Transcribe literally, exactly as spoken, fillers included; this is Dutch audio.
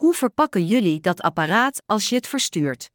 Hoe verpakken jullie dat apparaat als je het verstuurt?